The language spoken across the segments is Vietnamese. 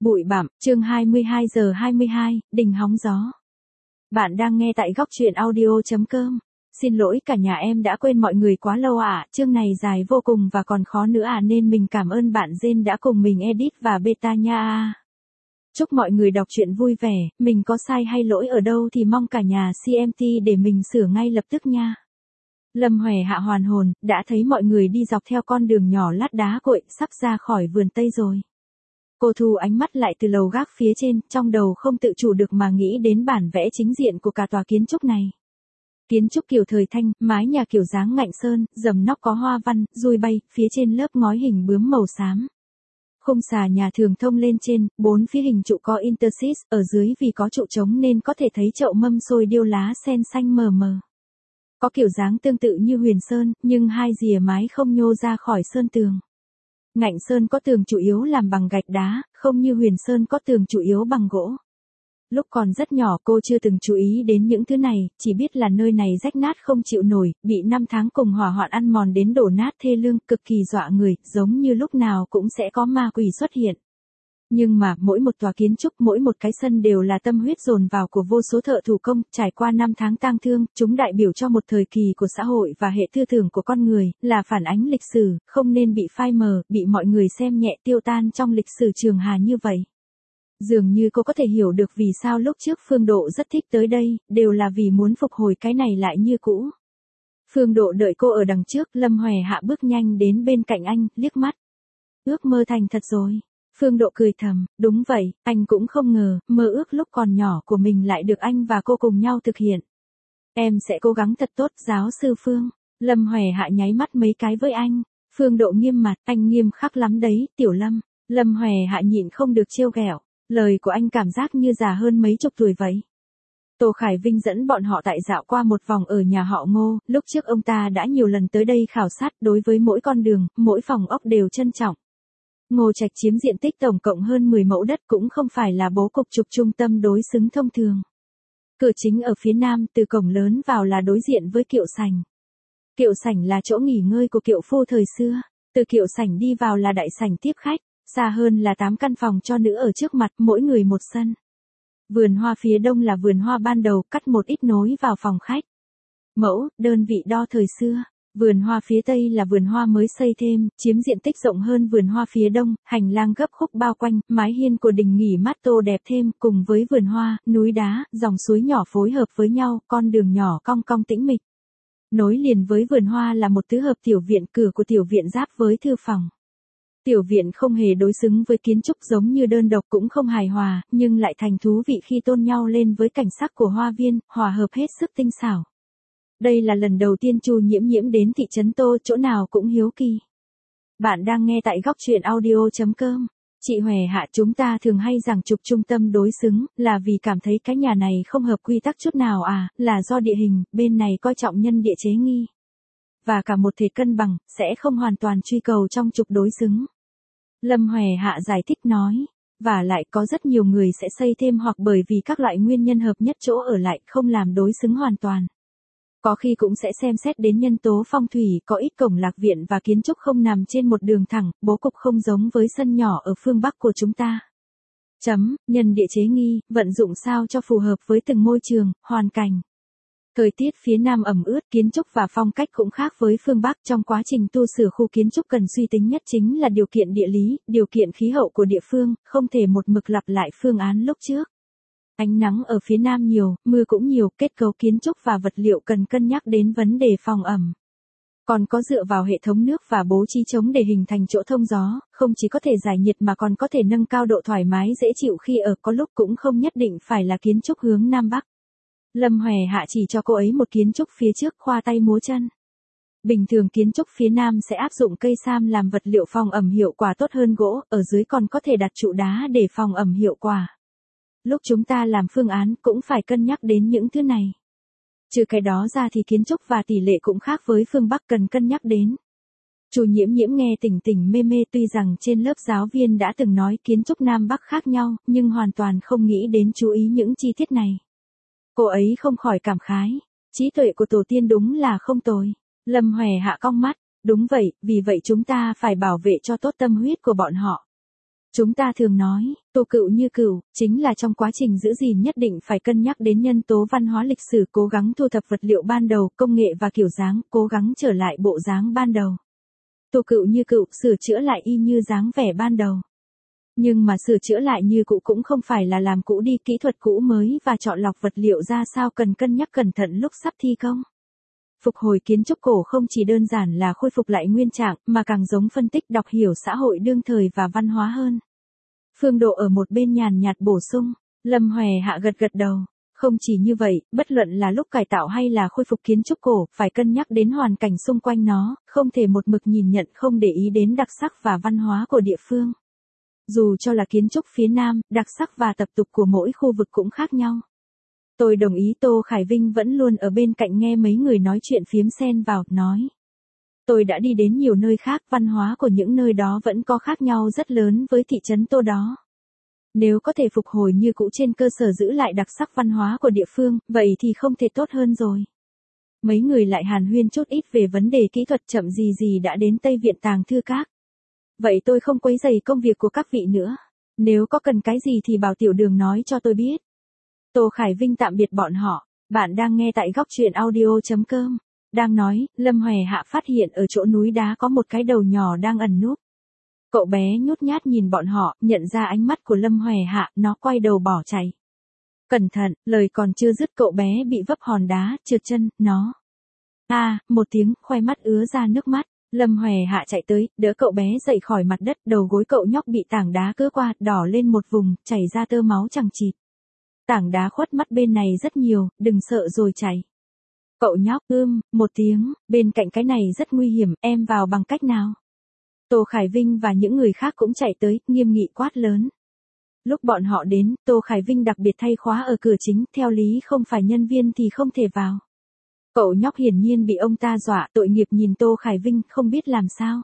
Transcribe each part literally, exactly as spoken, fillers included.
Bụi bặm, chương hai mươi hai giờ hai mươi hai, đình hóng gió. Bạn đang nghe tại góc truyện audio chấm com. Xin lỗi cả nhà, em đã quên mọi người quá lâu ạ, à. Chương này dài vô cùng và còn khó nữa à, nên mình cảm ơn bạn Jane đã cùng mình edit và beta nha. Chúc mọi người đọc truyện vui vẻ, mình có sai hay lỗi ở đâu thì mong cả nhà xê em tê để mình sửa ngay lập tức nha. Lâm Hòe Hạ hoàn hồn, đã thấy mọi người đi dọc theo con đường nhỏ lát đá cội, sắp ra khỏi vườn Tây rồi. Cô thu ánh mắt lại từ lầu gác phía trên, trong đầu không tự chủ được mà nghĩ đến bản vẽ chính diện của cả tòa kiến trúc này. Kiến trúc kiểu thời Thanh, mái nhà kiểu dáng ngạnh sơn, dầm nóc có hoa văn, dùi bay, phía trên lớp ngói hình bướm màu xám. Khung xà nhà thường thông lên trên, bốn phía hình trụ có interstice, ở dưới vì có trụ trống nên có thể thấy chậu mâm xôi điêu lá sen xanh mờ mờ. Có kiểu dáng tương tự như huyền sơn, nhưng hai rìa mái không nhô ra khỏi sơn tường. Ngạnh sơn có tường chủ yếu làm bằng gạch đá, không như huyền sơn có tường chủ yếu bằng gỗ. Lúc còn rất nhỏ cô chưa từng chú ý đến những thứ này, chỉ biết là nơi này rách nát không chịu nổi, bị năm tháng cùng hỏa hoạn ăn mòn đến đổ nát thê lương, cực kỳ dọa người, giống như lúc nào cũng sẽ có ma quỷ xuất hiện. Nhưng mà, mỗi một tòa kiến trúc, mỗi một cái sân đều là tâm huyết dồn vào của vô số thợ thủ công, trải qua năm tháng tang thương, chúng đại biểu cho một thời kỳ của xã hội và hệ tư tưởng của con người, là phản ánh lịch sử, không nên bị phai mờ, bị mọi người xem nhẹ tiêu tan trong lịch sử Trường Hà như vậy. Dường như cô có thể hiểu được vì sao lúc trước Phương Độ rất thích tới đây, đều là vì muốn phục hồi cái này lại như cũ. Phương Độ đợi cô ở đằng trước, Lâm Hòe Hạ bước nhanh đến bên cạnh anh, liếc mắt. Ước mơ thành thật rồi. Phương Độ cười thầm, đúng vậy, anh cũng không ngờ, mơ ước lúc còn nhỏ của mình lại được anh và cô cùng nhau thực hiện. Em sẽ cố gắng thật tốt, giáo sư Phương. Lâm Hòe Hạ nháy mắt mấy cái với anh. Phương Độ nghiêm mặt, anh nghiêm khắc lắm đấy, Tiểu Lâm. Lâm Hòe Hạ nhịn không được trêu ghẹo, lời của anh cảm giác như già hơn mấy chục tuổi vậy. Tô Khải Vinh dẫn bọn họ tại dạo qua một vòng ở nhà họ Ngô, lúc trước ông ta đã nhiều lần tới đây khảo sát, đối với mỗi con đường, mỗi phòng ốc đều trân trọng. Ngô Trạch chiếm diện tích tổng cộng hơn mười mẫu đất, cũng không phải là bố cục trục trung tâm đối xứng thông thường. Cửa chính ở phía nam, từ cổng lớn vào là đối diện với kiệu sảnh. Kiệu sảnh là chỗ nghỉ ngơi của kiệu phu thời xưa, từ kiệu sảnh đi vào là đại sảnh tiếp khách, xa hơn là tám căn phòng cho nữ ở trước mặt, mỗi người một sân. Vườn hoa phía đông là vườn hoa ban đầu, cắt một ít nối vào phòng khách. Mẫu, đơn vị đo thời xưa. Vườn hoa phía tây là vườn hoa mới xây thêm, chiếm diện tích rộng hơn vườn hoa phía đông, hành lang gấp khúc bao quanh, mái hiên của đình nghỉ mát tô đẹp thêm, cùng với vườn hoa, núi đá, dòng suối nhỏ phối hợp với nhau, con đường nhỏ cong cong tĩnh mịch. Nối liền với vườn hoa là một tứ hợp tiểu viện, cửa của tiểu viện giáp với thư phòng. Tiểu viện không hề đối xứng với kiến trúc, giống như đơn độc cũng không hài hòa, nhưng lại thành thú vị khi tôn nhau lên với cảnh sắc của hoa viên, hòa hợp hết sức tinh xảo. Đây là lần đầu tiên Chu Nhiễm Nhiễm đến thị trấn Tô, chỗ nào cũng hiếu kỳ. Bạn đang nghe tại góc truyện audio chấm com. Chị Hòe Hạ, chúng ta thường hay rằng trục trung tâm đối xứng, là vì cảm thấy cái nhà này không hợp quy tắc chút nào à, là do địa hình, bên này coi trọng nhân địa chế nghi. Và cả một thể cân bằng, sẽ không hoàn toàn truy cầu trong trục đối xứng. Lâm Hòe Hạ giải thích nói. Và lại có rất nhiều người sẽ xây thêm hoặc bởi vì các loại nguyên nhân hợp nhất chỗ ở lại, không làm đối xứng hoàn toàn. Có khi cũng sẽ xem xét đến nhân tố phong thủy, có ít cổng lạc viện và kiến trúc không nằm trên một đường thẳng, bố cục không giống với sân nhỏ ở phương Bắc của chúng ta. Chấm, nhân địa chế nghi, vận dụng sao cho phù hợp với từng môi trường, hoàn cảnh. Thời tiết phía Nam ẩm ướt, kiến trúc và phong cách cũng khác với phương Bắc, trong quá trình tu sửa khu kiến trúc cần suy tính nhất chính là điều kiện địa lý, điều kiện khí hậu của địa phương, không thể một mực lặp lại phương án lúc trước. Ánh nắng ở phía Nam nhiều, mưa cũng nhiều, kết cấu kiến trúc và vật liệu cần cân nhắc đến vấn đề phòng ẩm. Còn có dựa vào hệ thống nước và bố trí chống để hình thành chỗ thông gió, không chỉ có thể giải nhiệt mà còn có thể nâng cao độ thoải mái dễ chịu khi ở, có lúc cũng không nhất định phải là kiến trúc hướng Nam Bắc. Lâm Hòe Hạ chỉ cho cô ấy một kiến trúc phía trước, khoa tay múa chân. Bình thường kiến trúc phía Nam sẽ áp dụng cây sam làm vật liệu phòng ẩm hiệu quả tốt hơn gỗ, ở dưới còn có thể đặt trụ đá để phòng ẩm hiệu quả. Lúc chúng ta làm phương án cũng phải cân nhắc đến những thứ này. Trừ cái đó ra thì kiến trúc và tỷ lệ cũng khác với phương Bắc cần cân nhắc đến. Chu Nhiễm Nhiễm nghe tỉnh tỉnh mê mê, tuy rằng trên lớp giáo viên đã từng nói kiến trúc Nam Bắc khác nhau, nhưng hoàn toàn không nghĩ đến chú ý những chi tiết này. Cô ấy không khỏi cảm khái, trí tuệ của tổ tiên đúng là không tồi. Lâm Hòe Hạ cong mắt, đúng vậy, vì vậy chúng ta phải bảo vệ cho tốt tâm huyết của bọn họ. Chúng ta thường nói, tô cựu như cựu, chính là trong quá trình giữ gìn nhất định phải cân nhắc đến nhân tố văn hóa lịch sử, cố gắng thu thập vật liệu ban đầu, công nghệ và kiểu dáng, cố gắng trở lại bộ dáng ban đầu. Tô cựu như cựu, sửa chữa lại y như dáng vẻ ban đầu. Nhưng mà sửa chữa lại như cũ cũng không phải là làm cũ đi, kỹ thuật cũ mới và chọn lọc vật liệu ra sao cần cân nhắc cẩn thận lúc sắp thi công. Phục hồi kiến trúc cổ không chỉ đơn giản là khôi phục lại nguyên trạng, mà càng giống phân tích đọc hiểu xã hội đương thời và văn hóa hơn. Phương Độ ở một bên nhàn nhạt bổ sung, Lâm Hòe Hạ gật gật đầu. Không chỉ như vậy, bất luận là lúc cải tạo hay là khôi phục kiến trúc cổ, phải cân nhắc đến hoàn cảnh xung quanh nó, không thể một mực nhìn nhận không để ý đến đặc sắc và văn hóa của địa phương. Dù cho là kiến trúc phía Nam, đặc sắc và tập tục của mỗi khu vực cũng khác nhau. Tôi đồng ý. Tô Khải Vinh vẫn luôn ở bên cạnh nghe mấy người nói chuyện phiếm xen vào, nói. Tôi đã đi đến nhiều nơi khác, văn hóa của những nơi đó vẫn có khác nhau rất lớn với thị trấn Tô đó. Nếu có thể phục hồi như cũ trên cơ sở giữ lại đặc sắc văn hóa của địa phương, vậy thì không thể tốt hơn rồi. Mấy người lại hàn huyên chút ít về vấn đề kỹ thuật, chậm gì gì đã đến Tây Viện Tàng Thư Các. Vậy tôi không quấy rầy công việc của các vị nữa. Nếu có cần cái gì thì bảo Tiểu Đường nói cho tôi biết. Tô Khải Vinh tạm biệt bọn họ. Bạn đang nghe tại góc truyện audio chấm com. Đang nói, Lâm Hòe Hạ phát hiện ở chỗ núi đá có một cái đầu nhỏ đang ẩn núp. Cậu bé nhút nhát nhìn bọn họ, nhận ra ánh mắt của Lâm Hòe Hạ, nó quay đầu bỏ chạy. Cẩn thận, lời còn chưa dứt cậu bé bị vấp hòn đá, trượt chân, nó. A, à, một tiếng, khoe mắt ứa ra nước mắt. Lâm Hòe Hạ chạy tới, đỡ cậu bé dậy khỏi mặt đất, đầu gối cậu nhóc bị tảng đá cứa qua, đỏ lên một vùng, chảy ra tơ máu chằng chịt. Tảng đá khuất mắt bên này rất nhiều, đừng sợ rồi chảy. Cậu nhóc, ưm, một tiếng, bên cạnh cái này rất nguy hiểm, em vào bằng cách nào? Tô Khải Vinh và những người khác cũng chạy tới, nghiêm nghị quát lớn. Lúc bọn họ đến, Tô Khải Vinh đặc biệt thay khóa ở cửa chính, theo lý không phải nhân viên thì không thể vào. Cậu nhóc hiển nhiên bị ông ta dọa, tội nghiệp nhìn Tô Khải Vinh, không biết làm sao.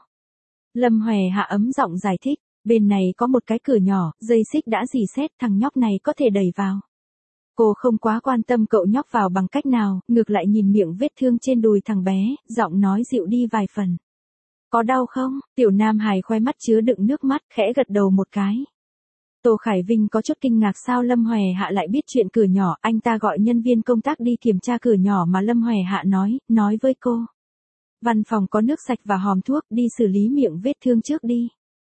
Lâm Hòe Hạ ấm giọng giải thích, bên này có một cái cửa nhỏ, dây xích đã rỉ sét, thằng nhóc này có thể đẩy vào. Cô không quá quan tâm cậu nhóc vào bằng cách nào, ngược lại nhìn miệng vết thương trên đùi thằng bé, giọng nói dịu đi vài phần. Có đau không? Tiểu Nam Hải khoe mắt chứa đựng nước mắt, khẽ gật đầu một cái. Tô Khải Vinh có chút kinh ngạc sao Lâm Hòe Hạ lại biết chuyện cửa nhỏ, anh ta gọi nhân viên công tác đi kiểm tra cửa nhỏ mà Lâm Hòe Hạ nói, nói với cô. Văn phòng có nước sạch và hòm thuốc, đi xử lý miệng vết thương trước đi.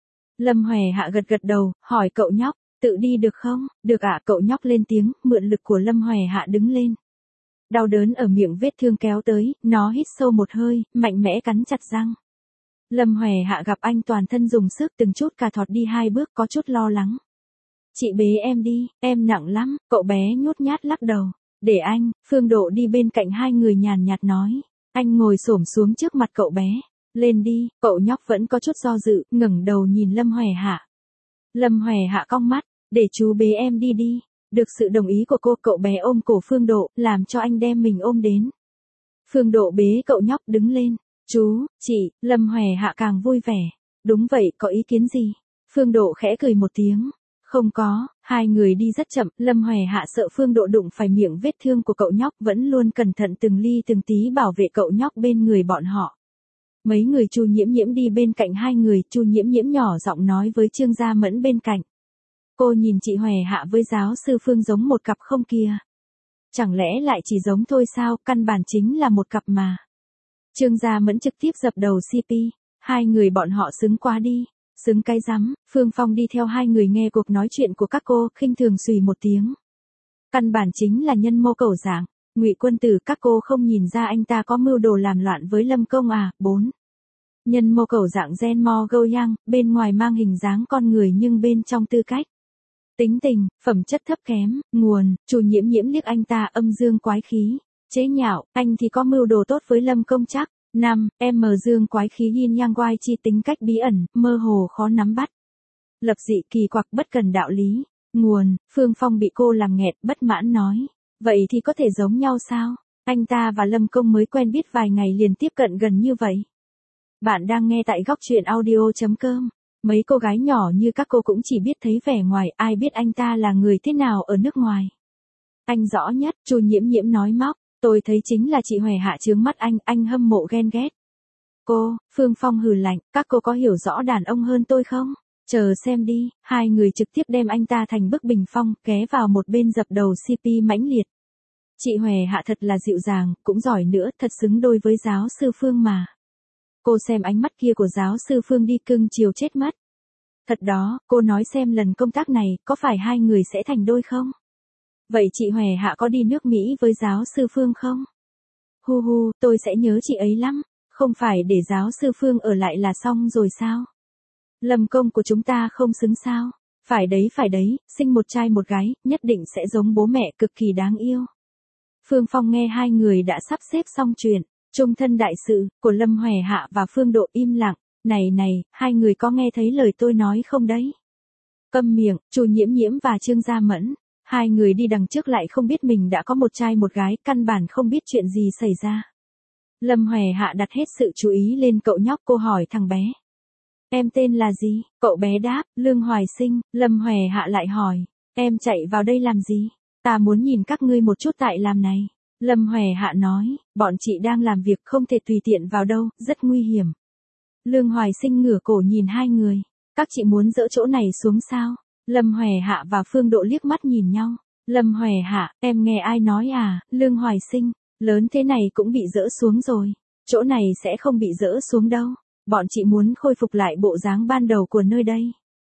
Lâm Hòe Hạ gật gật đầu, hỏi cậu nhóc, tự đi được không? Được ạ. Cậu nhóc lên tiếng, mượn lực của Lâm Hòe Hạ đứng lên. Đau đớn ở miệng vết thương kéo tới, nó hít sâu một hơi, mạnh mẽ cắn chặt răng. Lâm Hòe Hạ gặp anh toàn thân dùng sức từng chút cà thọt đi hai bước, có chút lo lắng. Chị bế em đi, em nặng lắm, cậu bé nhút nhát lắc đầu. Để anh. Phương Độ đi bên cạnh hai người nhàn nhạt nói. Anh ngồi xổm xuống trước mặt cậu bé. Lên đi. Cậu nhóc vẫn có chút do dự, ngẩng đầu nhìn Lâm Hòe Hạ. Lâm Hòe Hạ cong mắt, để chú bế em đi đi. Được sự đồng ý của cô, cậu bé ôm cổ Phương Độ, làm cho anh đem mình ôm đến. Phương Độ bế cậu nhóc đứng lên. Chú, chị. Lâm Hòe Hạ càng vui vẻ. Đúng vậy, có ý kiến gì? Phương Độ khẽ cười một tiếng. Không có. Hai người đi rất chậm, Lâm Hòe Hạ sợ Phương Độ đụng phải miệng vết thương của cậu nhóc, vẫn luôn cẩn thận từng ly từng tí bảo vệ cậu nhóc bên người bọn họ. Mấy người Chu Nhiễm Nhiễm đi bên cạnh hai người, Chu Nhiễm Nhiễm nhỏ giọng nói với Trương Gia Mẫn bên cạnh. Cô nhìn chị Hòe Hạ với giáo sư Phương giống một cặp không kìa? Chẳng lẽ lại chỉ giống thôi sao, căn bản chính là một cặp mà. Trương Gia Mẫn trực tiếp dập đầu xê pê, hai người bọn họ xứng quá đi. Xứng cái rắm. Phương Phong đi theo hai người nghe cuộc nói chuyện của các cô, khinh thường xùy một tiếng. Căn bản chính là nhân mô cầu dạng. Ngụy Quân Tử, các cô không nhìn ra anh ta có mưu đồ làm loạn với Lâm Công à? bốn. Nhân mô cầu dạng gen mo go yang, bên ngoài mang hình dáng con người nhưng bên trong tư cách, tính tình, phẩm chất thấp kém, nguồn. Chu Nhiễm Nhiễm liếc anh ta âm dương quái khí, chế nhạo, anh thì có mưu đồ tốt với Lâm Công chắc. năm. Em mờ dương quái khí yin yang quai chi, tính cách bí ẩn, mơ hồ khó nắm bắt. Lập dị kỳ quặc, bất cần đạo lý. Nguồn. Phương Phong bị cô làm nghẹt, bất mãn nói. Vậy thì có thể giống nhau sao? Anh ta và Lâm Công mới quen biết vài ngày liền tiếp cận gần như vậy. Bạn đang nghe tại góc truyện audio chấm com. Mấy cô gái nhỏ như các cô cũng chỉ biết thấy vẻ ngoài, ai biết anh ta là người thế nào ở nước ngoài. Anh rõ nhất. Chu Nhiễm Nhiễm nói móc. Tôi thấy chính là chị Hòe Hạ chướng mắt anh, anh hâm mộ ghen ghét. Cô. Phương Phong hừ lạnh, các cô có hiểu rõ đàn ông hơn tôi không? Chờ xem đi, hai người trực tiếp đem anh ta thành bức bình phong, ghé vào một bên dập đầu xê pê mãnh liệt. Chị Hòe Hạ thật là dịu dàng, cũng giỏi nữa, thật xứng đôi với giáo sư Phương mà. Cô xem ánh mắt kia của giáo sư Phương đi, cưng chiều chết mất. Thật đó, cô nói xem lần công tác này, có phải hai người sẽ thành đôi không? Vậy chị Hòe Hạ có đi nước Mỹ với giáo sư Phương không? Hu hu, tôi sẽ nhớ chị ấy lắm, không phải để giáo sư Phương ở lại là xong rồi sao? Lâm công của chúng ta không xứng sao? Phải đấy phải đấy, sinh một trai một gái, nhất định sẽ giống bố mẹ, cực kỳ đáng yêu. Phương Phong nghe hai người đã sắp xếp xong chuyện, chung thân đại sự, của Lâm Hòe Hạ và Phương Độ im lặng. Này này, hai người có nghe thấy lời tôi nói không đấy? Câm miệng, Chu Nhiễm Nhiễm và Trương Gia Mẫn. Hai người đi đằng trước lại không biết mình đã có một trai một gái, căn bản không biết chuyện gì xảy ra. Lâm Hòe Hạ đặt hết sự chú ý lên cậu nhóc, cô hỏi thằng bé. Em tên là gì? Cậu bé đáp, Lương Hoài Sinh. Lâm Hòe Hạ lại hỏi, em chạy vào đây làm gì? Ta muốn nhìn các ngươi một chút tại làm này. Lâm Hòe Hạ nói, bọn chị đang làm việc không thể tùy tiện vào đâu, rất nguy hiểm. Lương Hoài Sinh ngửa cổ nhìn hai người, các chị muốn dỡ chỗ này xuống sao? Lâm Hòe Hạ và Phương Độ liếc mắt nhìn nhau. Lâm Hòe Hạ, em nghe ai nói à? Lương Hoài Sinh, lớn thế này cũng bị dỡ xuống rồi. Chỗ này sẽ không bị dỡ xuống đâu. Bọn chị muốn khôi phục lại bộ dáng ban đầu của nơi đây.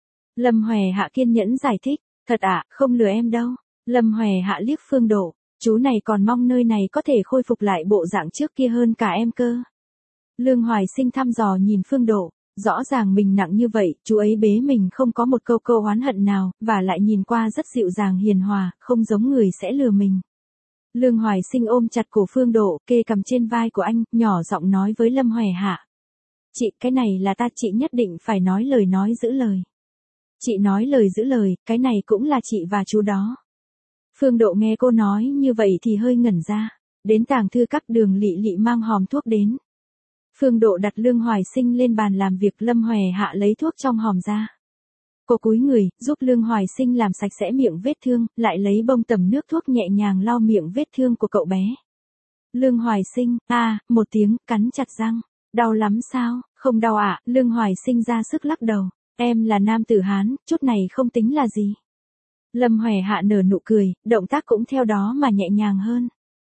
Lâm Hòe Hạ kiên nhẫn giải thích, thật ạ, à, không lừa em đâu. Lâm Hòe Hạ liếc Phương Độ, chú này còn mong nơi này có thể khôi phục lại bộ dạng trước kia hơn cả em cơ. Lương Hoài Sinh thăm dò nhìn Phương Độ, rõ ràng mình nặng như vậy, chú ấy bế mình không có một câu câu oán hận nào, và lại nhìn qua rất dịu dàng hiền hòa, không giống người sẽ lừa mình. Lương Hoài Sinh ôm chặt cổ Phương Độ, kê cầm trên vai của anh, nhỏ giọng nói với Lâm Hòe Hạ. Chị, cái này là ta, chị nhất định phải nói lời nói giữ lời. Chị nói lời giữ lời, cái này cũng là chị và chú đó. Phương Độ nghe cô nói như vậy thì hơi ngẩn ra, đến tàng thư các Đường Lị Lị mang hòm thuốc đến. Phương Độ đặt Lương Hoài Sinh lên bàn làm việc, Lâm Hòe Hạ lấy thuốc trong hòm ra. Cô cúi người, giúp Lương Hoài Sinh làm sạch sẽ miệng vết thương, lại lấy bông tẩm nước thuốc nhẹ nhàng lau miệng vết thương của cậu bé. Lương Hoài Sinh, a, à, một tiếng, cắn chặt răng. Đau lắm sao? Không đau ạ. À? Lương Hoài Sinh ra sức lắc đầu. Em là nam tử Hán, chút này không tính là gì. Lâm Hòe Hạ nở nụ cười, động tác cũng theo đó mà nhẹ nhàng hơn.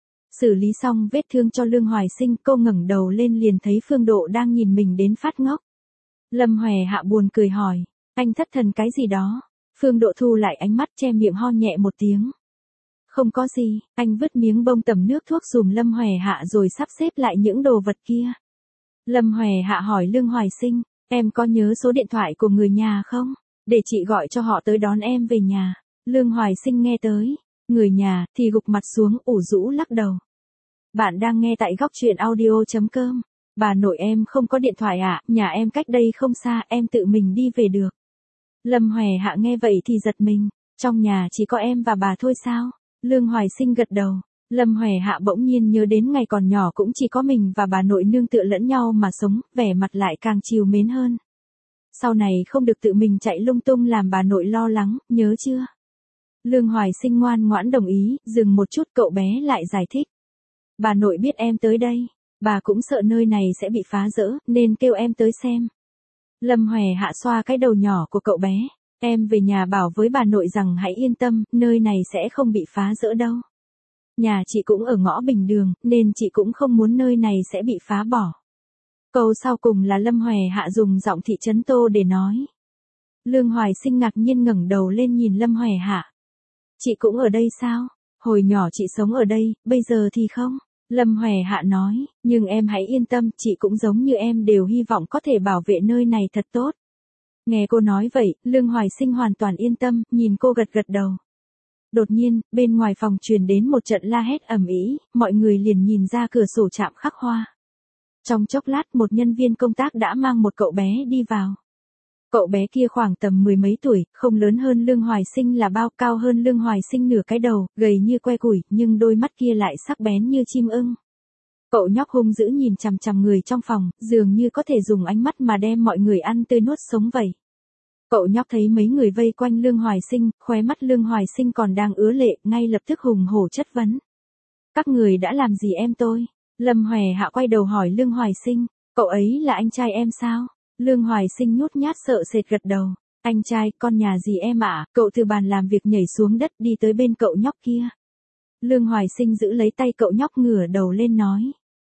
Xử lý xong vết thương cho Lương Hoài Sinh, cô ngẩng đầu lên liền thấy Phương Độ đang nhìn mình đến phát ngốc. Lâm Hòe Hạ buồn cười hỏi, anh thất thần cái gì đó? Phương Độ thu lại ánh mắt, che miệng ho nhẹ một tiếng. Không có gì, anh vứt miếng bông tẩm nước thuốc dùm Lâm Hòe Hạ rồi sắp xếp lại những đồ vật kia. Lâm Hòe Hạ hỏi Lương Hoài Sinh, em có nhớ số điện thoại của người nhà không? Để chị gọi cho họ tới đón em về nhà. Lương Hoài Sinh nghe tới, người nhà, thì gục mặt xuống, ủ rũ lắc đầu. Bạn đang nghe tại góc truyện audio chấm com. Bà nội em không có điện thoại ạ, à, nhà em cách đây không xa, em tự mình đi về được. Lâm Hòe Hạ nghe vậy thì giật mình, trong nhà chỉ có em và bà thôi sao? Lương Hoài Sinh gật đầu. Lâm Hòe Hạ bỗng nhiên nhớ đến ngày còn nhỏ cũng chỉ có mình và bà nội nương tựa lẫn nhau mà sống, vẻ mặt lại càng trìu mến hơn. Sau này không được tự mình chạy lung tung làm bà nội lo lắng, nhớ chưa? Lương Hoài Sinh ngoan ngoãn đồng ý, dừng một chút cậu bé lại giải thích. Bà nội biết em tới đây, bà cũng sợ nơi này sẽ bị phá rỡ, nên kêu em tới xem. Lâm Hòe Hạ xoa cái đầu nhỏ của cậu bé, em về nhà bảo với bà nội rằng hãy yên tâm, nơi này sẽ không bị phá rỡ đâu. Nhà chị cũng ở ngõ Bình Đường, nên chị cũng không muốn nơi này sẽ bị phá bỏ. Câu sau cùng là Lâm Hòe Hạ dùng giọng thị trấn Tô để nói. Lương Hoài Sinh ngạc nhiên ngẩng đầu lên nhìn Lâm Hòe Hạ. Chị cũng ở đây sao? Hồi nhỏ chị sống ở đây, bây giờ thì không. Lâm Hòe Hạ nói, nhưng em hãy yên tâm, chị cũng giống như em đều hy vọng có thể bảo vệ nơi này thật tốt. Nghe cô nói vậy, Lương Hoài Sinh hoàn toàn yên tâm, nhìn cô gật gật đầu. Đột nhiên, bên ngoài phòng truyền đến một trận la hét ầm ĩ, mọi người liền nhìn ra cửa sổ trạm khắc hoa. Trong chốc lát một nhân viên công tác đã mang một cậu bé đi vào. Cậu bé kia khoảng tầm mười mấy tuổi, không lớn hơn Lương Hoài Sinh là bao, cao hơn Lương Hoài Sinh nửa cái đầu, gầy như que củi, nhưng đôi mắt kia lại sắc bén như chim ưng. Cậu nhóc hung dữ nhìn chằm chằm người trong phòng, dường như có thể dùng ánh mắt mà đem mọi người ăn tươi nuốt sống vậy. Cậu nhóc thấy mấy người vây quanh Lương Hoài Sinh, khóe mắt Lương Hoài Sinh còn đang ứa lệ, ngay lập tức hùng hổ chất vấn. Các người đã làm gì em tôi? Lâm Hòe Hạ quay đầu hỏi Lương Hoài Sinh, cậu ấy là anh trai em sao? Lương Hoài Sinh nhút nhát sợ sệt gật đầu. Anh trai, con nhà gì em ạ? Cậu từ bàn làm việc nhảy xuống đất đi tới bên cậu nhóc kia. Lương Hoài Sinh giữ lấy tay cậu nhóc ngửa đầu lên nói.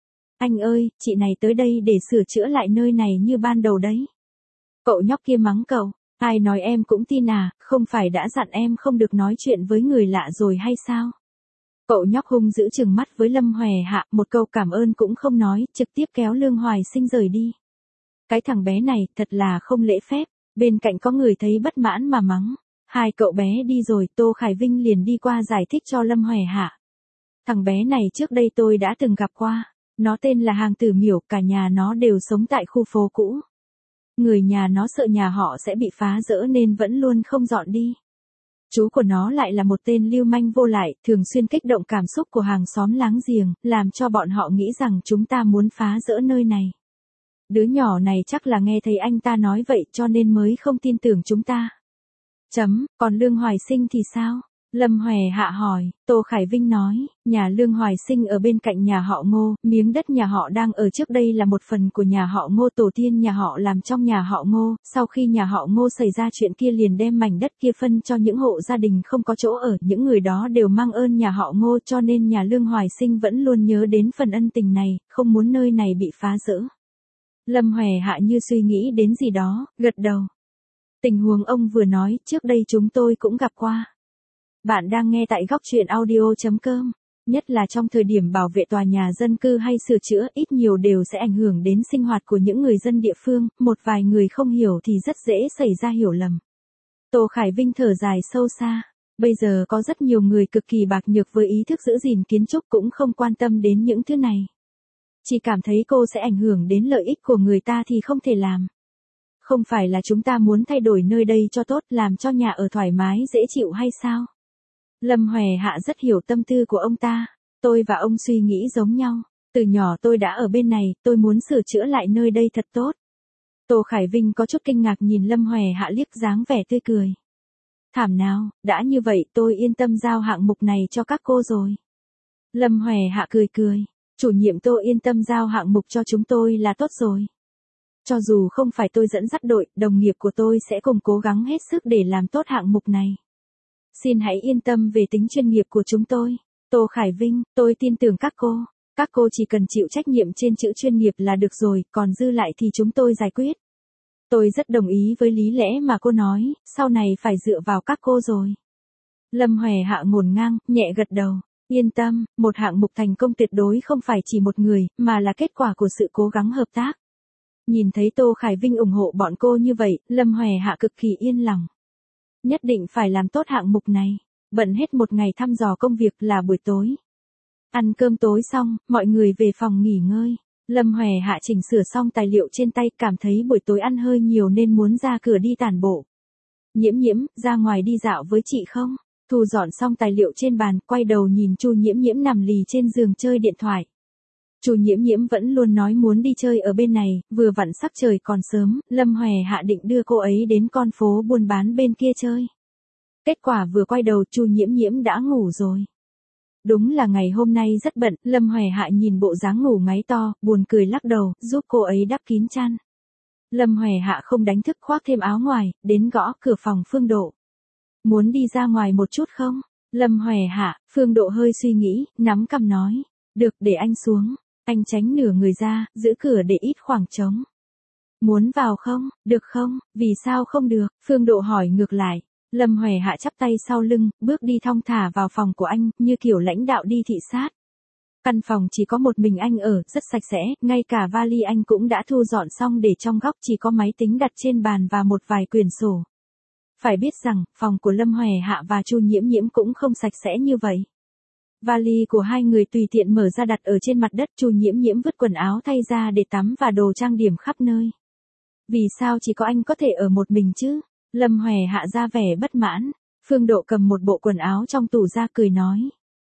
Anh ơi, chị này tới đây để sửa chữa lại nơi này như ban đầu đấy. Cậu nhóc kia mắng cậu, ai nói em cũng tin à, không phải đã dặn em không được nói chuyện với người lạ rồi hay sao? Cậu nhóc hung dữ trừng mắt với Lâm Hòe Hạ, một câu cảm ơn cũng không nói, trực tiếp kéo Lương Hoài Sinh rời đi. Cái thằng bé này thật là không lễ phép, bên cạnh có người thấy bất mãn mà mắng. Hai cậu bé đi rồi, Tô Khải Vinh liền đi qua giải thích cho Lâm Hòe Hạ. Thằng bé này trước đây tôi đã từng gặp qua, nó tên là Hàng Tử Miểu, cả nhà nó đều sống tại khu phố cũ. Người nhà nó sợ nhà họ sẽ bị phá rỡ nên vẫn luôn không dọn đi. Chú của nó lại là một tên lưu manh vô lại, thường xuyên kích động cảm xúc của hàng xóm láng giềng, làm cho bọn họ nghĩ rằng chúng ta muốn phá rỡ nơi này. Đứa nhỏ này chắc là nghe thấy anh ta nói vậy cho nên mới không tin tưởng chúng ta. Chấm, còn Lương Hoài Sinh thì sao? Lâm Hòe Hạ hỏi, Tô Khải Vinh nói, nhà Lương Hoài Sinh ở bên cạnh nhà họ Ngô, miếng đất nhà họ đang ở trước đây là một phần của nhà họ Ngô, tổ tiên nhà họ làm trong nhà họ Ngô, sau khi nhà họ Ngô xảy ra chuyện kia liền đem mảnh đất kia phân cho những hộ gia đình không có chỗ ở, những người đó đều mang ơn nhà họ Ngô cho nên nhà Lương Hoài Sinh vẫn luôn nhớ đến phần ân tình này, không muốn nơi này bị phá rỡ. Lâm Hòe Hạ như suy nghĩ đến gì đó, gật đầu. Tình huống ông vừa nói, trước đây chúng tôi cũng gặp qua. Bạn đang nghe tại góc truyện audio chấm com, nhất là trong thời điểm bảo vệ tòa nhà dân cư hay sửa chữa ít nhiều đều sẽ ảnh hưởng đến sinh hoạt của những người dân địa phương, một vài người không hiểu thì rất dễ xảy ra hiểu lầm. Tô Khải Vinh thở dài sâu xa, bây giờ có rất nhiều người cực kỳ bạc nhược với ý thức giữ gìn kiến trúc cũng không quan tâm đến những thứ này. Chỉ cảm thấy cô sẽ ảnh hưởng đến lợi ích của người ta thì không thể làm. Không phải là chúng ta muốn thay đổi nơi đây cho tốt, làm cho nhà ở thoải mái dễ chịu hay sao? Lâm Hòe Hạ rất hiểu tâm tư của ông ta, tôi và ông suy nghĩ giống nhau, từ nhỏ tôi đã ở bên này, tôi muốn sửa chữa lại nơi đây thật tốt. Tô Khải Vinh có chút kinh ngạc nhìn Lâm Hòe Hạ liếc dáng vẻ tươi cười. Thảm nào, đã như vậy tôi yên tâm giao hạng mục này cho các cô rồi. Lâm Hòe Hạ cười cười, chủ nhiệm Tô yên tâm giao hạng mục cho chúng tôi là tốt rồi. Cho dù không phải tôi dẫn dắt đội, đồng nghiệp của tôi sẽ cùng cố gắng hết sức để làm tốt hạng mục này. Xin hãy yên tâm về tính chuyên nghiệp của chúng tôi. Tô Khải Vinh, tôi tin tưởng các cô. Các cô chỉ cần chịu trách nhiệm trên chữ chuyên nghiệp là được rồi, còn dư lại thì chúng tôi giải quyết. Tôi rất đồng ý với lý lẽ mà cô nói, sau này phải dựa vào các cô rồi. Lâm Hòe Hạ ngổn ngang, nhẹ gật đầu. Yên tâm, một hạng mục thành công tuyệt đối không phải chỉ một người, mà là kết quả của sự cố gắng hợp tác. Nhìn thấy Tô Khải Vinh ủng hộ bọn cô như vậy, Lâm Hòe Hạ cực kỳ yên lòng. Nhất định phải làm tốt hạng mục này. Bận hết một ngày thăm dò công việc là buổi tối. Ăn cơm tối xong, mọi người về phòng nghỉ ngơi. Lâm Hòe Hạ chỉnh sửa xong tài liệu trên tay, cảm thấy buổi tối ăn hơi nhiều nên muốn ra cửa đi tản bộ. Nhiễm Nhiễm, ra ngoài đi dạo với chị không? Thu dọn xong tài liệu trên bàn, quay đầu nhìn Chu Nhiễm Nhiễm nằm lì trên giường chơi điện thoại. Chu Nhiễm Nhiễm vẫn luôn nói muốn đi chơi ở bên này, vừa vặn sắp trời còn sớm, Lâm Hòe Hạ định đưa cô ấy đến con phố buôn bán bên kia chơi. Kết quả vừa quay đầu Chu Nhiễm Nhiễm đã ngủ rồi. Đúng là ngày hôm nay rất bận, Lâm Hòe Hạ nhìn bộ dáng ngủ ngáy to, buồn cười lắc đầu, giúp cô ấy đắp kín chăn. Lâm Hòe Hạ không đánh thức khoác thêm áo ngoài, đến gõ cửa phòng Phương Độ. Muốn đi ra ngoài một chút không? Lâm Hòe Hạ, Phương Độ hơi suy nghĩ, nắm cằm nói. Được, để anh xuống. Anh tránh nửa người ra, giữ cửa để ít khoảng trống. Muốn vào không? Được không? Vì sao không được? Phương Độ hỏi ngược lại. Lâm Hòe Hạ chắp tay sau lưng, bước đi thong thả vào phòng của anh, như kiểu lãnh đạo đi thị sát. Căn phòng chỉ có một mình anh ở, rất sạch sẽ, ngay cả vali anh cũng đã thu dọn xong để trong góc chỉ có máy tính đặt trên bàn và một vài quyển sổ. Phải biết rằng, phòng của Lâm Hòe Hạ và Chu Nhiễm Nhiễm cũng không sạch sẽ như vậy. Vali của hai người tùy tiện mở ra đặt ở trên mặt đất, Chu Nhiễm Nhiễm vứt quần áo thay ra để tắm và đồ trang điểm khắp nơi. Vì sao chỉ có anh có thể ở một mình chứ? Lâm Hòe Hạ ra vẻ bất mãn. Phương Độ cầm một bộ quần áo trong tủ ra cười nói.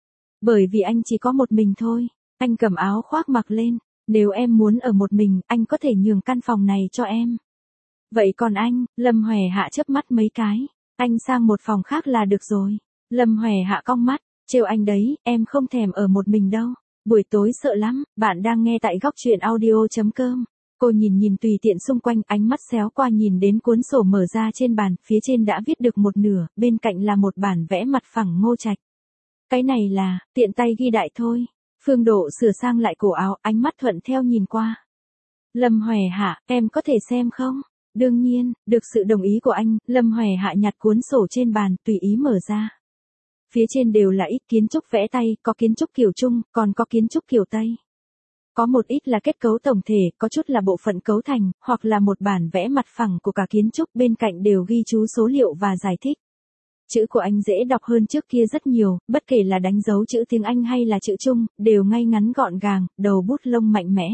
Bởi vì anh chỉ có một mình thôi. Anh cầm áo khoác mặc lên. Nếu em muốn ở một mình, anh có thể nhường căn phòng này cho em. Vậy còn anh? Lâm Hòe Hạ chớp mắt mấy cái. Anh sang một phòng khác là được rồi. Lâm Hòe Hạ cong mắt. Trêu anh đấy, em không thèm ở một mình đâu. Buổi tối sợ lắm. Bạn đang nghe tại góc truyện audio chấm com. Cô nhìn nhìn tùy tiện xung quanh, ánh mắt xéo qua nhìn đến cuốn sổ mở ra trên bàn, phía trên đã viết được một nửa, bên cạnh là một bản vẽ mặt phẳng Ngô Trạch. Cái này là, tiện tay ghi đại thôi. Phương Độ sửa sang lại cổ áo, ánh mắt thuận theo nhìn qua. Lâm Hoè Hạ, em có thể xem không? Đương nhiên, được sự đồng ý của anh, Lâm Hoè Hạ nhặt cuốn sổ trên bàn, tùy ý mở ra. Phía trên đều là ít kiến trúc vẽ tay, có kiến trúc kiểu Trung, còn có kiến trúc kiểu Tây. Có một ít là kết cấu tổng thể, có chút là bộ phận cấu thành, hoặc là một bản vẽ mặt phẳng của cả kiến trúc, bên cạnh đều ghi chú số liệu và giải thích. Chữ của anh dễ đọc hơn trước kia rất nhiều, bất kể là đánh dấu chữ tiếng Anh hay là chữ Trung, đều ngay ngắn gọn gàng, đầu bút lông mạnh mẽ.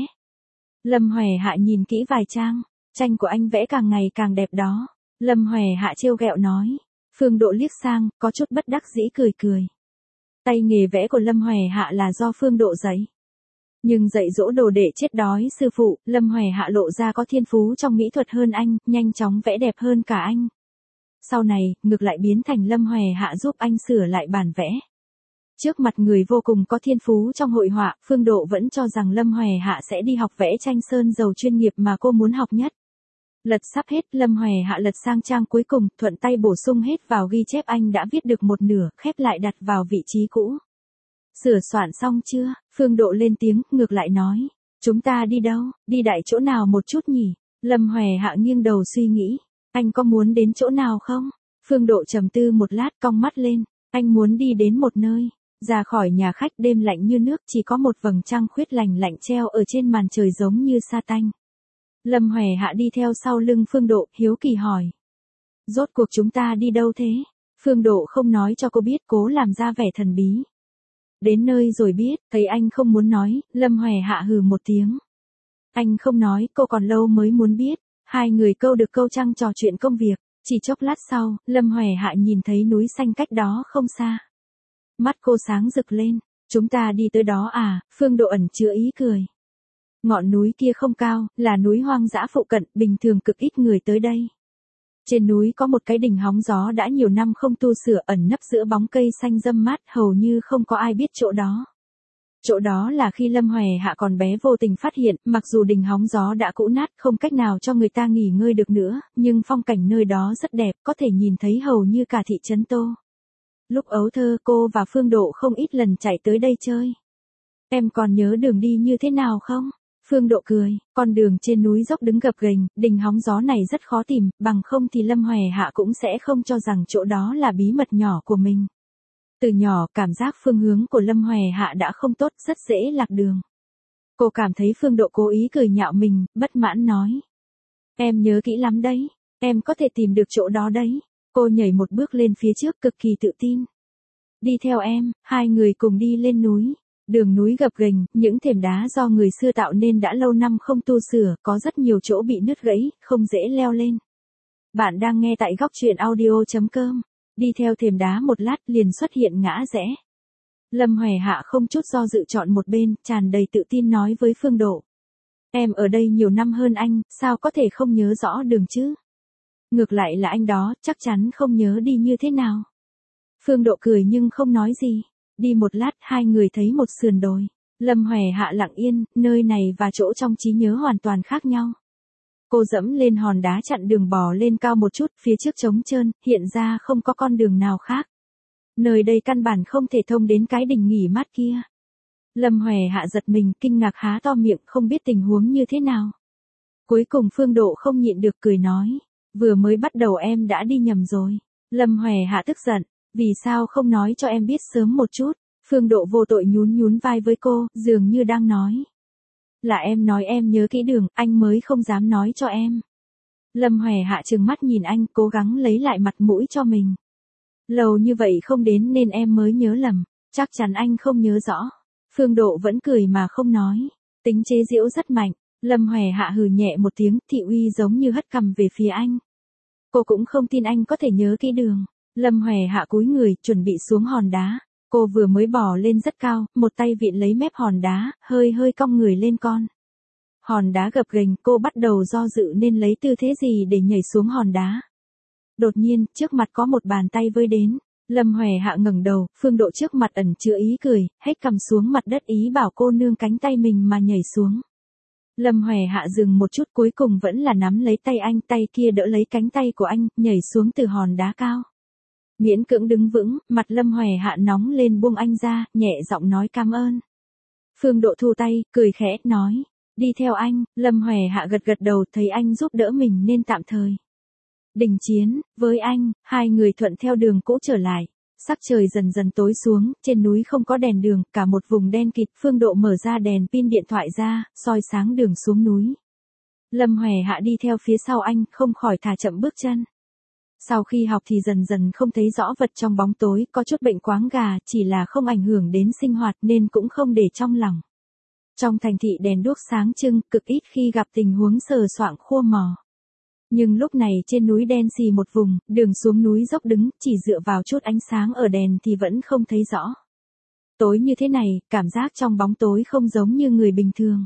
Lâm Hoè Hạ nhìn kỹ vài trang, tranh của anh vẽ càng ngày càng đẹp đó. Lâm Hoè Hạ trêu ghẹo nói. Phương Độ liếc sang, có chút bất đắc dĩ cười cười. Tay nghề vẽ của Lâm Hoè Hạ là do Phương Độ dạy. Nhưng dạy dỗ đồ để chết đói sư phụ, Lâm Hoè Hạ lộ ra có thiên phú trong mỹ thuật hơn anh, nhanh chóng vẽ đẹp hơn cả anh. Sau này, ngược lại biến thành Lâm Hoè Hạ giúp anh sửa lại bản vẽ. Trước mặt người vô cùng có thiên phú trong hội họa, Phương Độ vẫn cho rằng Lâm Hoè Hạ sẽ đi học vẽ tranh sơn dầu chuyên nghiệp mà cô muốn học nhất. Lật sắp hết, Lâm Hoè Hạ lật sang trang cuối cùng, thuận tay bổ sung hết vào ghi chép anh đã viết được một nửa, khép lại đặt vào vị trí cũ. Sửa soạn xong chưa? Phương Độ lên tiếng, ngược lại nói. Chúng ta đi đâu? Đi đại chỗ nào một chút nhỉ? Lâm Hoè Hạ nghiêng đầu suy nghĩ. Anh có muốn đến chỗ nào không? Phương Độ trầm tư một lát, cong mắt lên. Anh muốn đi đến một nơi. Ra khỏi nhà khách, đêm lạnh như nước, chỉ có một vầng trăng khuyết lành lạnh treo ở trên màn trời giống như sa tanh. Lâm Hoè Hạ đi theo sau lưng Phương Độ, hiếu kỳ hỏi. Rốt cuộc chúng ta đi đâu thế? Phương Độ không nói cho cô biết, cố làm ra vẻ thần bí. Đến nơi rồi biết, thấy anh không muốn nói, Lâm Hoè Hạ hừ một tiếng. Anh không nói, cô còn lâu mới muốn biết. Hai người câu được câu trăng trò chuyện công việc. Chỉ chốc lát sau, Lâm Hoè Hạ nhìn thấy núi xanh cách đó không xa. Mắt cô sáng rực lên. Chúng ta đi tới đó à? Phương Độ ẩn chứa ý cười. Ngọn núi kia không cao, là núi hoang dã phụ cận, bình thường cực ít người tới đây. Trên núi có một cái đình hóng gió đã nhiều năm không tu sửa, ẩn nấp giữa bóng cây xanh râm mát, hầu như không có ai biết chỗ đó. Chỗ đó là khi Lâm Hoè Hạ còn bé vô tình phát hiện, mặc dù đình hóng gió đã cũ nát, không cách nào cho người ta nghỉ ngơi được nữa, nhưng phong cảnh nơi đó rất đẹp, có thể nhìn thấy hầu như cả thị trấn Tô. Lúc ấu thơ, cô và Phương Độ không ít lần chạy tới đây chơi. Em còn nhớ đường đi như thế nào không? Phương Độ cười, con đường trên núi dốc đứng gập ghềnh, đình hóng gió này rất khó tìm, bằng không thì Lâm Hoè Hạ cũng sẽ không cho rằng chỗ đó là bí mật nhỏ của mình. Từ nhỏ, cảm giác phương hướng của Lâm Hoè Hạ đã không tốt, rất dễ lạc đường. Cô cảm thấy Phương Độ cố ý cười nhạo mình, bất mãn nói. Em nhớ kỹ lắm đấy, em có thể tìm được chỗ đó đấy. Cô nhảy một bước lên phía trước, cực kỳ tự tin. Đi theo em, hai người cùng đi lên núi. Đường núi gập ghềnh, những thềm đá do người xưa tạo nên đã lâu năm không tu sửa, có rất nhiều chỗ bị nứt gãy, không dễ leo lên. Bạn đang nghe tại góc truyện audio chấm com. Đi theo thềm đá một lát liền xuất hiện ngã rẽ. Lâm Hoè Hạ không chút do dự chọn một bên, tràn đầy tự tin nói với Phương Độ. Em ở đây nhiều năm hơn anh, sao có thể không nhớ rõ đường chứ? Ngược lại là anh đó, chắc chắn không nhớ đi như thế nào. Phương Độ cười nhưng không nói gì. Đi một lát, hai người thấy một sườn đồi. Lâm Hoè Hạ lặng yên, nơi này và chỗ trong trí nhớ hoàn toàn khác nhau. Cô dẫm lên hòn đá chặn đường bò lên cao một chút, phía trước trống trơn, hiện ra không có con đường nào khác. Nơi đây căn bản không thể thông đến cái đình nghỉ mát kia. Lâm Hoè Hạ giật mình, kinh ngạc há to miệng, không biết tình huống như thế nào. Cuối cùng Phương Độ không nhịn được cười nói. Vừa mới bắt đầu em đã đi nhầm rồi. Lâm Hoè Hạ tức giận. Vì sao không nói cho em biết sớm một chút? Phương Độ vô tội nhún nhún vai với cô, dường như đang nói. Là em nói em nhớ kỹ đường, anh mới không dám nói cho em. Lâm Hoè Hạ trừng mắt nhìn anh, cố gắng lấy lại mặt mũi cho mình. Lâu như vậy không đến nên em mới nhớ lầm, chắc chắn anh không nhớ rõ. Phương Độ vẫn cười mà không nói, tính chế giễu rất mạnh. Lâm Hoè Hạ hừ nhẹ một tiếng, thị uy giống như hất cằm về phía anh. Cô cũng không tin anh có thể nhớ kỹ đường. Lâm Hoè Hạ cúi người, chuẩn bị xuống hòn đá. Cô vừa mới bò lên rất cao, một tay vịn lấy mép hòn đá, hơi hơi cong người lên con. Hòn đá gập ghềnh, cô bắt đầu do dự nên lấy tư thế gì để nhảy xuống hòn đá. Đột nhiên, trước mặt có một bàn tay vươn đến. Lâm Hoè Hạ ngẩng đầu, Phương Độ trước mặt ẩn chứa ý cười, hết cầm xuống mặt đất ý bảo cô nương cánh tay mình mà nhảy xuống. Lâm Hoè Hạ dừng một chút cuối cùng vẫn là nắm lấy tay anh, tay kia đỡ lấy cánh tay của anh, nhảy xuống từ hòn đá cao. Miễn cưỡng đứng vững, mặt Lâm Hoè Hạ nóng lên buông anh ra, nhẹ giọng nói cảm ơn. Phương Độ thu tay, cười khẽ, nói, đi theo anh. Lâm Hoè Hạ gật gật đầu, thấy anh giúp đỡ mình nên tạm thời đình chiến với anh, hai người thuận theo đường cũ trở lại. Sắc trời dần dần tối xuống, trên núi không có đèn đường, cả một vùng đen kịt. Phương Độ mở ra đèn pin điện thoại ra, soi sáng đường xuống núi. Lâm Hoè Hạ đi theo phía sau anh, không khỏi thả chậm bước chân. Sau khi học thì dần dần không thấy rõ vật trong bóng tối, có chút bệnh quáng gà, chỉ là không ảnh hưởng đến sinh hoạt nên cũng không để trong lòng. Trong thành thị đèn đuốc sáng trưng, cực ít khi gặp tình huống sờ soạng khua mò. Nhưng lúc này trên núi đen xì một vùng, đường xuống núi dốc đứng, chỉ dựa vào chút ánh sáng ở đèn thì vẫn không thấy rõ. Tối như thế này, cảm giác trong bóng tối không giống như người bình thường.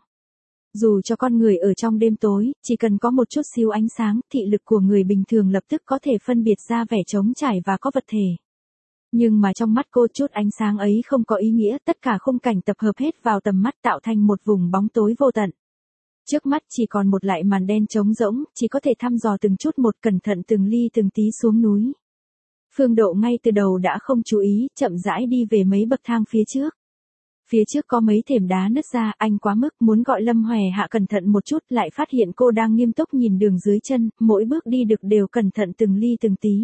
Dù cho con người ở trong đêm tối, chỉ cần có một chút xíu ánh sáng, thị lực của người bình thường lập tức có thể phân biệt ra vẻ trống trải và có vật thể. Nhưng mà trong mắt cô chút ánh sáng ấy không có ý nghĩa, tất cả khung cảnh tập hợp hết vào tầm mắt tạo thành một vùng bóng tối vô tận. Trước mắt chỉ còn một lại màn đen trống rỗng, chỉ có thể thăm dò từng chút một, cẩn thận từng ly từng tí xuống núi. Phương Độ ngay từ đầu đã không chú ý, chậm rãi đi về mấy bậc thang phía trước. Phía trước có mấy thềm đá nứt ra, anh quá mức muốn gọi Lâm Hoè Hạ cẩn thận một chút, lại phát hiện cô đang nghiêm túc nhìn đường dưới chân, mỗi bước đi được đều cẩn thận từng ly từng tí.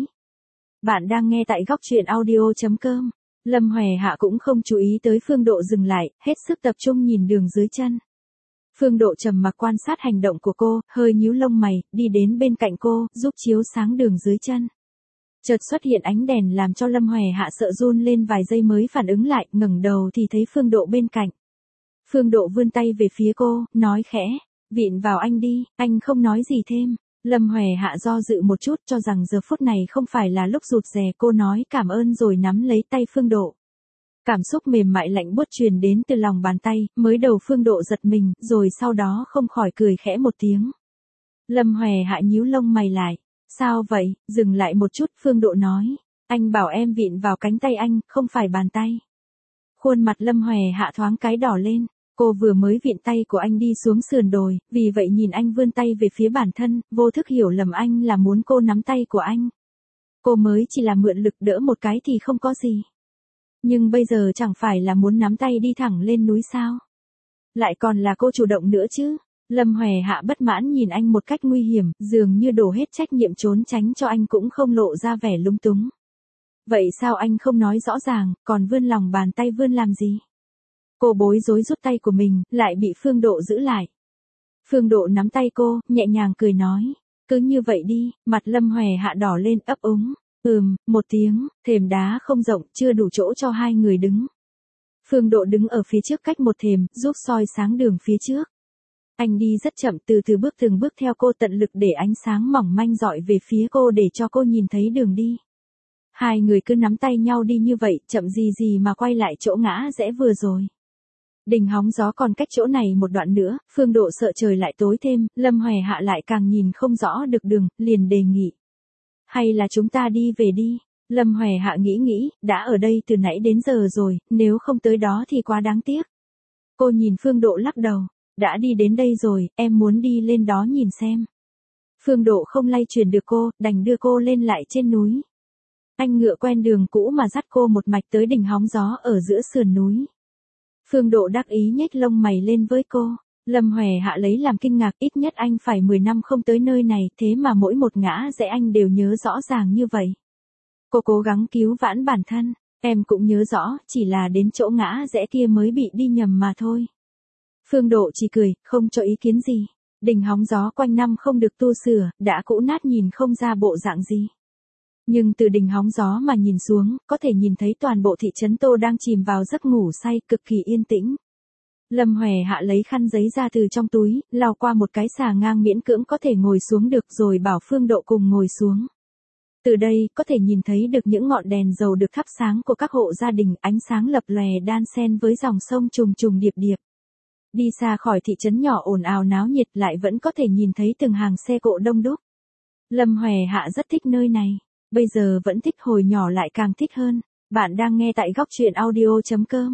Bạn đang nghe tại góc truyện audio chấm com. Lâm Hoè Hạ cũng không chú ý tới Phương Độ dừng lại, hết sức tập trung nhìn đường dưới chân. Phương Độ trầm mặc quan sát hành động của cô, hơi nhíu lông mày, đi đến bên cạnh cô, giúp chiếu sáng đường dưới chân. Chợt xuất hiện ánh đèn làm cho Lâm Hoè Hạ sợ run lên vài giây mới phản ứng lại, ngẩng đầu thì thấy Phương Độ bên cạnh. Phương Độ vươn tay về phía cô, nói khẽ, vịn vào anh đi. Anh không nói gì thêm. Lâm Hoè Hạ do dự một chút, cho rằng giờ phút này không phải là lúc rụt rè, cô nói cảm ơn rồi nắm lấy tay Phương Độ. Cảm xúc mềm mại lạnh buốt truyền đến từ lòng bàn tay, mới đầu Phương Độ giật mình, rồi sau đó không khỏi cười khẽ một tiếng. Lâm Hoè Hạ nhíu lông mày lại. Sao vậy? Dừng lại một chút, Phương Độ nói. Anh bảo em vịn vào cánh tay anh, không phải bàn tay. Khuôn mặt Lâm Hoè Hạ thoáng cái đỏ lên. Cô vừa mới vịn tay của anh đi xuống sườn đồi, vì vậy nhìn anh vươn tay về phía bản thân, vô thức hiểu lầm anh là muốn cô nắm tay của anh. Cô mới chỉ là mượn lực đỡ một cái thì không có gì. Nhưng bây giờ chẳng phải là muốn nắm tay đi thẳng lên núi sao? Lại còn là cô chủ động nữa chứ? Lâm Hoè Hạ bất mãn nhìn anh một cách nguy hiểm, dường như đổ hết trách nhiệm trốn tránh cho anh cũng không lộ ra vẻ lúng túng. Vậy sao anh không nói rõ ràng, còn vươn lòng bàn tay vươn làm gì? Cô bối rối rút tay của mình, lại bị Phương Độ giữ lại. Phương Độ nắm tay cô, nhẹ nhàng cười nói. Cứ như vậy đi. Mặt Lâm Hoè Hạ đỏ lên, ấp úng. Ừm, một tiếng, thềm đá không rộng, chưa đủ chỗ cho hai người đứng. Phương Độ đứng ở phía trước cách một thềm, giúp soi sáng đường phía trước. Anh đi rất chậm, từ từ bước từng bước theo cô, tận lực để ánh sáng mỏng manh dọi về phía cô để cho cô nhìn thấy đường đi. Hai người cứ nắm tay nhau đi như vậy, chậm gì gì mà quay lại chỗ ngã rẽ vừa rồi. Đình Hóng Gió còn cách chỗ này một đoạn nữa, Phương Độ sợ trời lại tối thêm, Lâm Hoè Hạ lại càng nhìn không rõ được đường, liền đề nghị. Hay là chúng ta đi về đi. Lâm Hoè Hạ nghĩ nghĩ, đã ở đây từ nãy đến giờ rồi, nếu không tới đó thì quá đáng tiếc. Cô nhìn Phương Độ lắc đầu. Đã đi đến đây rồi, em muốn đi lên đó nhìn xem. Phương Độ không lay chuyển được cô, đành đưa cô lên lại trên núi. Anh ngựa quen đường cũ mà dắt cô một mạch tới đỉnh Hóng Gió ở giữa sườn núi. Phương Độ đắc ý nhếch lông mày lên với cô. Lâm Hoè Hạ lấy làm kinh ngạc, ít nhất anh phải mười năm không tới nơi này, thế mà mỗi một ngã rẽ anh đều nhớ rõ ràng như vậy. Cô cố gắng cứu vãn bản thân, em cũng nhớ rõ, chỉ là đến chỗ ngã rẽ kia mới bị đi nhầm mà thôi. Phương Độ chỉ cười, không cho ý kiến gì. Đỉnh Hóng Gió quanh năm không được tu sửa, đã cũ nát nhìn không ra bộ dạng gì. Nhưng từ đỉnh Hóng Gió mà nhìn xuống, có thể nhìn thấy toàn bộ thị trấn Tô đang chìm vào giấc ngủ say, cực kỳ yên tĩnh. Lâm Hoè Hạ lấy khăn giấy ra từ trong túi, lau qua một cái xà ngang miễn cưỡng có thể ngồi xuống được, rồi bảo Phương Độ cùng ngồi xuống. Từ đây, có thể nhìn thấy được những ngọn đèn dầu được thắp sáng của các hộ gia đình, ánh sáng lập lòe đan xen với dòng sông trùng trùng điệp điệp. Đi xa khỏi thị trấn nhỏ ồn ào náo nhiệt, lại vẫn có thể nhìn thấy từng hàng xe cộ đông đúc. Lâm Hoè Hạ rất thích nơi này. Bây giờ vẫn thích, hồi nhỏ lại càng thích hơn. Bạn đang nghe tại góc truyện audio chấm com.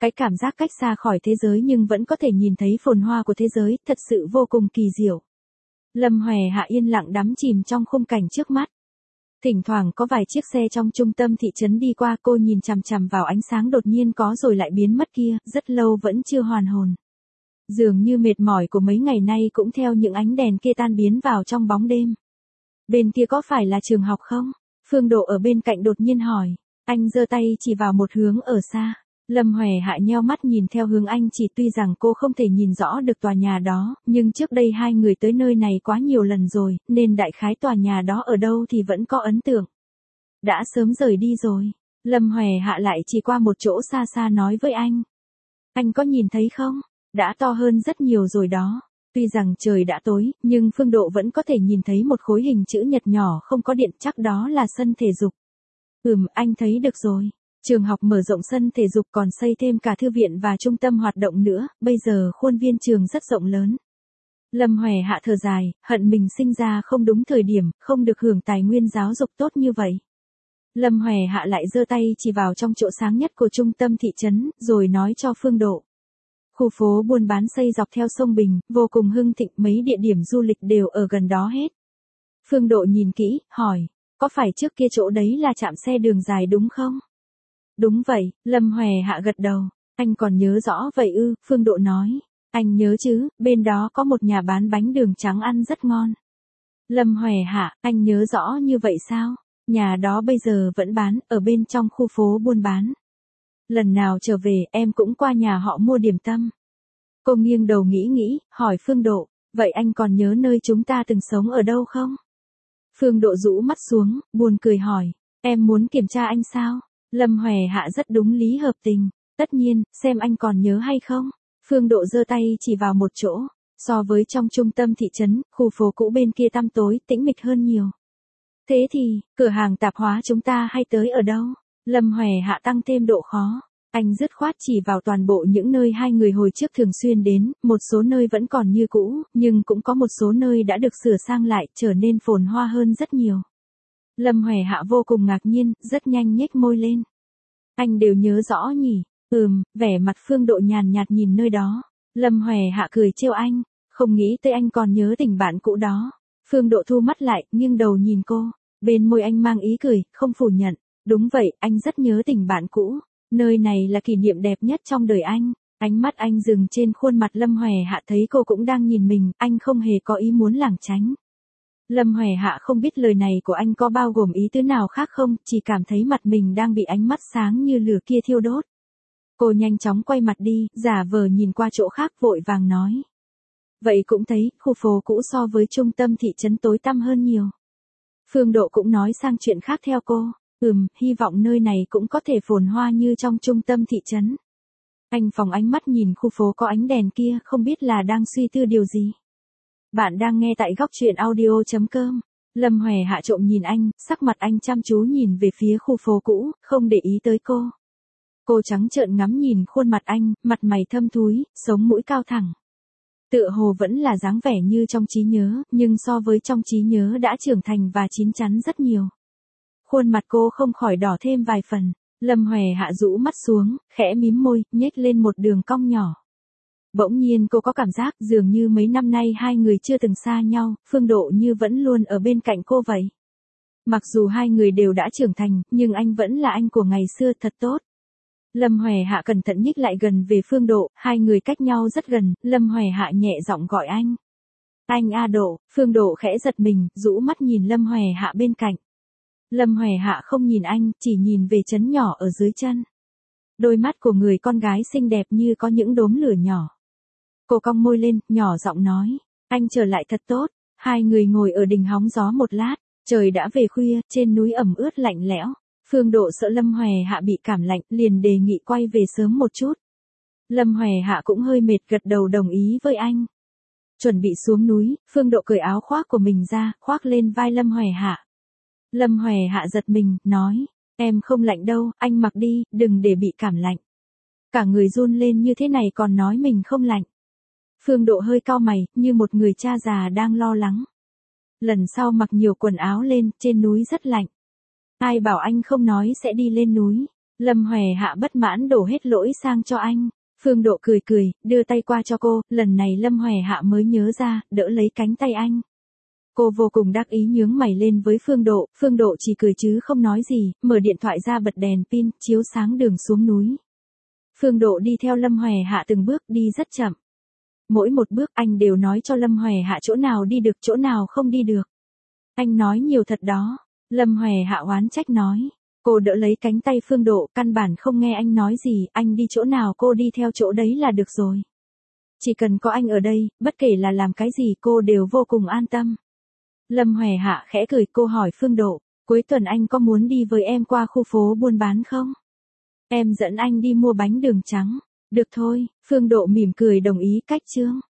Cái cảm giác cách xa khỏi thế giới nhưng vẫn có thể nhìn thấy phồn hoa của thế giới, thật sự vô cùng kỳ diệu. Lâm Hòe Hạ yên lặng đắm chìm trong khung cảnh trước mắt. Thỉnh thoảng có vài chiếc xe trong trung tâm thị trấn đi qua, cô nhìn chằm chằm vào ánh sáng đột nhiên có rồi lại biến mất kia, rất lâu vẫn chưa hoàn hồn. Dường như mệt mỏi của mấy ngày nay cũng theo những ánh đèn kia tan biến vào trong bóng đêm. Bên kia có phải là trường học không? Phương Độ ở bên cạnh đột nhiên hỏi. Anh giơ tay chỉ vào một hướng ở xa. Lâm Hòe Hạ nheo mắt nhìn theo hướng anh chỉ, tuy rằng cô không thể nhìn rõ được tòa nhà đó, nhưng trước đây hai người tới nơi này quá nhiều lần rồi, nên đại khái tòa nhà đó ở đâu thì vẫn có ấn tượng. Đã sớm rời đi rồi. Lâm Hòe Hạ lại chỉ qua một chỗ xa xa nói với anh. Anh có nhìn thấy không? Đã to hơn rất nhiều rồi đó. Tuy rằng trời đã tối, nhưng Phương Độ vẫn có thể nhìn thấy một khối hình chữ nhật nhỏ không có điện, chắc đó là sân thể dục. Ừm, anh thấy được rồi. Trường học mở rộng sân thể dục, còn xây thêm cả thư viện và trung tâm hoạt động nữa, bây giờ khuôn viên trường rất rộng lớn. Lâm Hòe Hạ thở dài, hận mình sinh ra không đúng thời điểm, không được hưởng tài nguyên giáo dục tốt như vậy. Lâm Hòe Hạ lại giơ tay chỉ vào trong chỗ sáng nhất của trung tâm thị trấn, rồi nói cho Phương Độ. Khu phố buôn bán xây dọc theo sông Bình, vô cùng hưng thịnh, mấy địa điểm du lịch đều ở gần đó hết. Phương Độ nhìn kỹ, hỏi, có phải trước kia chỗ đấy là trạm xe đường dài đúng không? Đúng vậy, Lâm Hòe Hạ gật đầu. Anh còn nhớ rõ vậy ư? Phương Độ nói. Anh nhớ chứ, bên đó có một nhà bán bánh đường trắng ăn rất ngon. Lâm Hòe Hạ, anh nhớ rõ như vậy sao? Nhà đó bây giờ vẫn bán, ở bên trong khu phố buôn bán. Lần nào trở về, em cũng qua nhà họ mua điểm tâm. Cô nghiêng đầu nghĩ nghĩ, hỏi Phương Độ, vậy anh còn nhớ nơi chúng ta từng sống ở đâu không? Phương Độ rũ mắt xuống, buồn cười hỏi, em muốn kiểm tra anh sao? Lâm Hòe Hạ rất đúng lý hợp tình, tất nhiên, xem anh còn nhớ hay không? Phương Độ giơ tay chỉ vào một chỗ, so với trong trung tâm thị trấn, khu phố cũ bên kia tăm tối, tĩnh mịch hơn nhiều. Thế thì, cửa hàng tạp hóa chúng ta hay tới ở đâu? Lâm Hòe Hạ tăng thêm độ khó. Anh dứt khoát chỉ vào toàn bộ những nơi hai người hồi trước thường xuyên đến, một số nơi vẫn còn như cũ, nhưng cũng có một số nơi đã được sửa sang lại, trở nên phồn hoa hơn rất nhiều. Lâm Hòe Hạ vô cùng ngạc nhiên, rất nhanh nhếch môi lên. Anh đều nhớ rõ nhỉ? Ừm, vẻ mặt Phương Độ nhàn nhạt nhìn nơi đó. Lâm Hòe Hạ cười trêu anh, không nghĩ tới anh còn nhớ tình bạn cũ đó. Phương Độ thu mắt lại, nghiêng đầu nhìn cô, bên môi anh mang ý cười, không phủ nhận. Đúng vậy, anh rất nhớ tình bạn cũ. Nơi này là kỷ niệm đẹp nhất trong đời anh. Ánh mắt anh dừng trên khuôn mặt Lâm Hòe Hạ, thấy cô cũng đang nhìn mình, anh không hề có ý muốn lảng tránh. Lâm Hòe Hạ không biết lời này của anh có bao gồm ý tứ nào khác không, chỉ cảm thấy mặt mình đang bị ánh mắt sáng như lửa kia thiêu đốt. Cô nhanh chóng quay mặt đi, giả vờ nhìn qua chỗ khác, vội vàng nói. Vậy cũng thấy, khu phố cũ so với trung tâm thị trấn tối tăm hơn nhiều. Phương Độ cũng nói sang chuyện khác theo cô. Ừm, hy vọng nơi này cũng có thể phồn hoa như trong trung tâm thị trấn. Anh phóng ánh mắt nhìn khu phố có ánh đèn kia, không biết là đang suy tư điều gì. Bạn đang nghe tại góc truyện audio chấm com. Lâm Hòe Hạ trộm nhìn anh, sắc mặt anh chăm chú nhìn về phía khu phố cũ, không để ý tới cô. Cô trắng trợn ngắm nhìn khuôn mặt anh, mặt mày thâm thúi, sống mũi cao thẳng. Tựa hồ vẫn là dáng vẻ như trong trí nhớ, nhưng so với trong trí nhớ đã trưởng thành và chín chắn rất nhiều. Khuôn mặt cô không khỏi đỏ thêm vài phần. Lâm Hòe Hạ rũ mắt xuống, khẽ mím môi, nhếch lên một đường cong nhỏ. Bỗng nhiên cô có cảm giác dường như mấy năm nay hai người chưa từng xa nhau, Phương Độ như vẫn luôn ở bên cạnh cô vậy. Mặc dù hai người đều đã trưởng thành, nhưng anh vẫn là anh của ngày xưa, thật tốt. Lâm Hòe Hạ cẩn thận nhích lại gần về Phương Độ, hai người cách nhau rất gần, Lâm Hòe Hạ nhẹ giọng gọi anh. Anh A Độ, Phương Độ khẽ giật mình, rũ mắt nhìn Lâm Hòe Hạ bên cạnh. Lâm Hòe Hạ không nhìn anh, chỉ nhìn về chấn nhỏ ở dưới chân. Đôi mắt của người con gái xinh đẹp như có những đốm lửa nhỏ. Cô cong môi lên, nhỏ giọng nói, anh trở lại thật tốt. Hai người ngồi ở đình hóng gió một lát, trời đã về khuya, trên núi ẩm ướt lạnh lẽo. Phương Độ sợ Lâm Hòe Hạ bị cảm lạnh, liền đề nghị quay về sớm một chút. Lâm Hòe Hạ cũng hơi mệt, gật đầu đồng ý với anh. Chuẩn bị xuống núi, Phương Độ cởi áo khoác của mình ra, khoác lên vai Lâm Hòe Hạ. Lâm Hòe Hạ giật mình, nói, em không lạnh đâu, anh mặc đi, đừng để bị cảm lạnh. Cả người run lên như thế này còn nói mình không lạnh. Phương Độ hơi cau mày, như một người cha già đang lo lắng. Lần sau mặc nhiều quần áo lên, trên núi rất lạnh. Ai bảo anh không nói sẽ đi lên núi. Lâm Hoè Hạ bất mãn đổ hết lỗi sang cho anh. Phương Độ cười cười, đưa tay qua cho cô, lần này Lâm Hoè Hạ mới nhớ ra, đỡ lấy cánh tay anh. Cô vô cùng đắc ý nhướng mày lên với Phương Độ, Phương Độ chỉ cười chứ không nói gì, mở điện thoại ra bật đèn pin, chiếu sáng đường xuống núi. Phương Độ đi theo Lâm Hoè Hạ từng bước đi rất chậm. Mỗi một bước anh đều nói cho Lâm Hoè Hạ chỗ nào đi được chỗ nào không đi được. Anh nói nhiều thật đó. Lâm Hoè Hạ oán trách nói. Cô đỡ lấy cánh tay Phương Độ, căn bản không nghe anh nói gì, anh đi chỗ nào cô đi theo chỗ đấy là được rồi. Chỉ cần có anh ở đây, bất kể là làm cái gì cô đều vô cùng an tâm. Lâm Hoè Hạ khẽ cười, cô hỏi Phương Độ, cuối tuần anh có muốn đi với em qua khu phố buôn bán không? Em dẫn anh đi mua bánh đường trắng. Được thôi, Phương Độ mỉm cười đồng ý cách chương.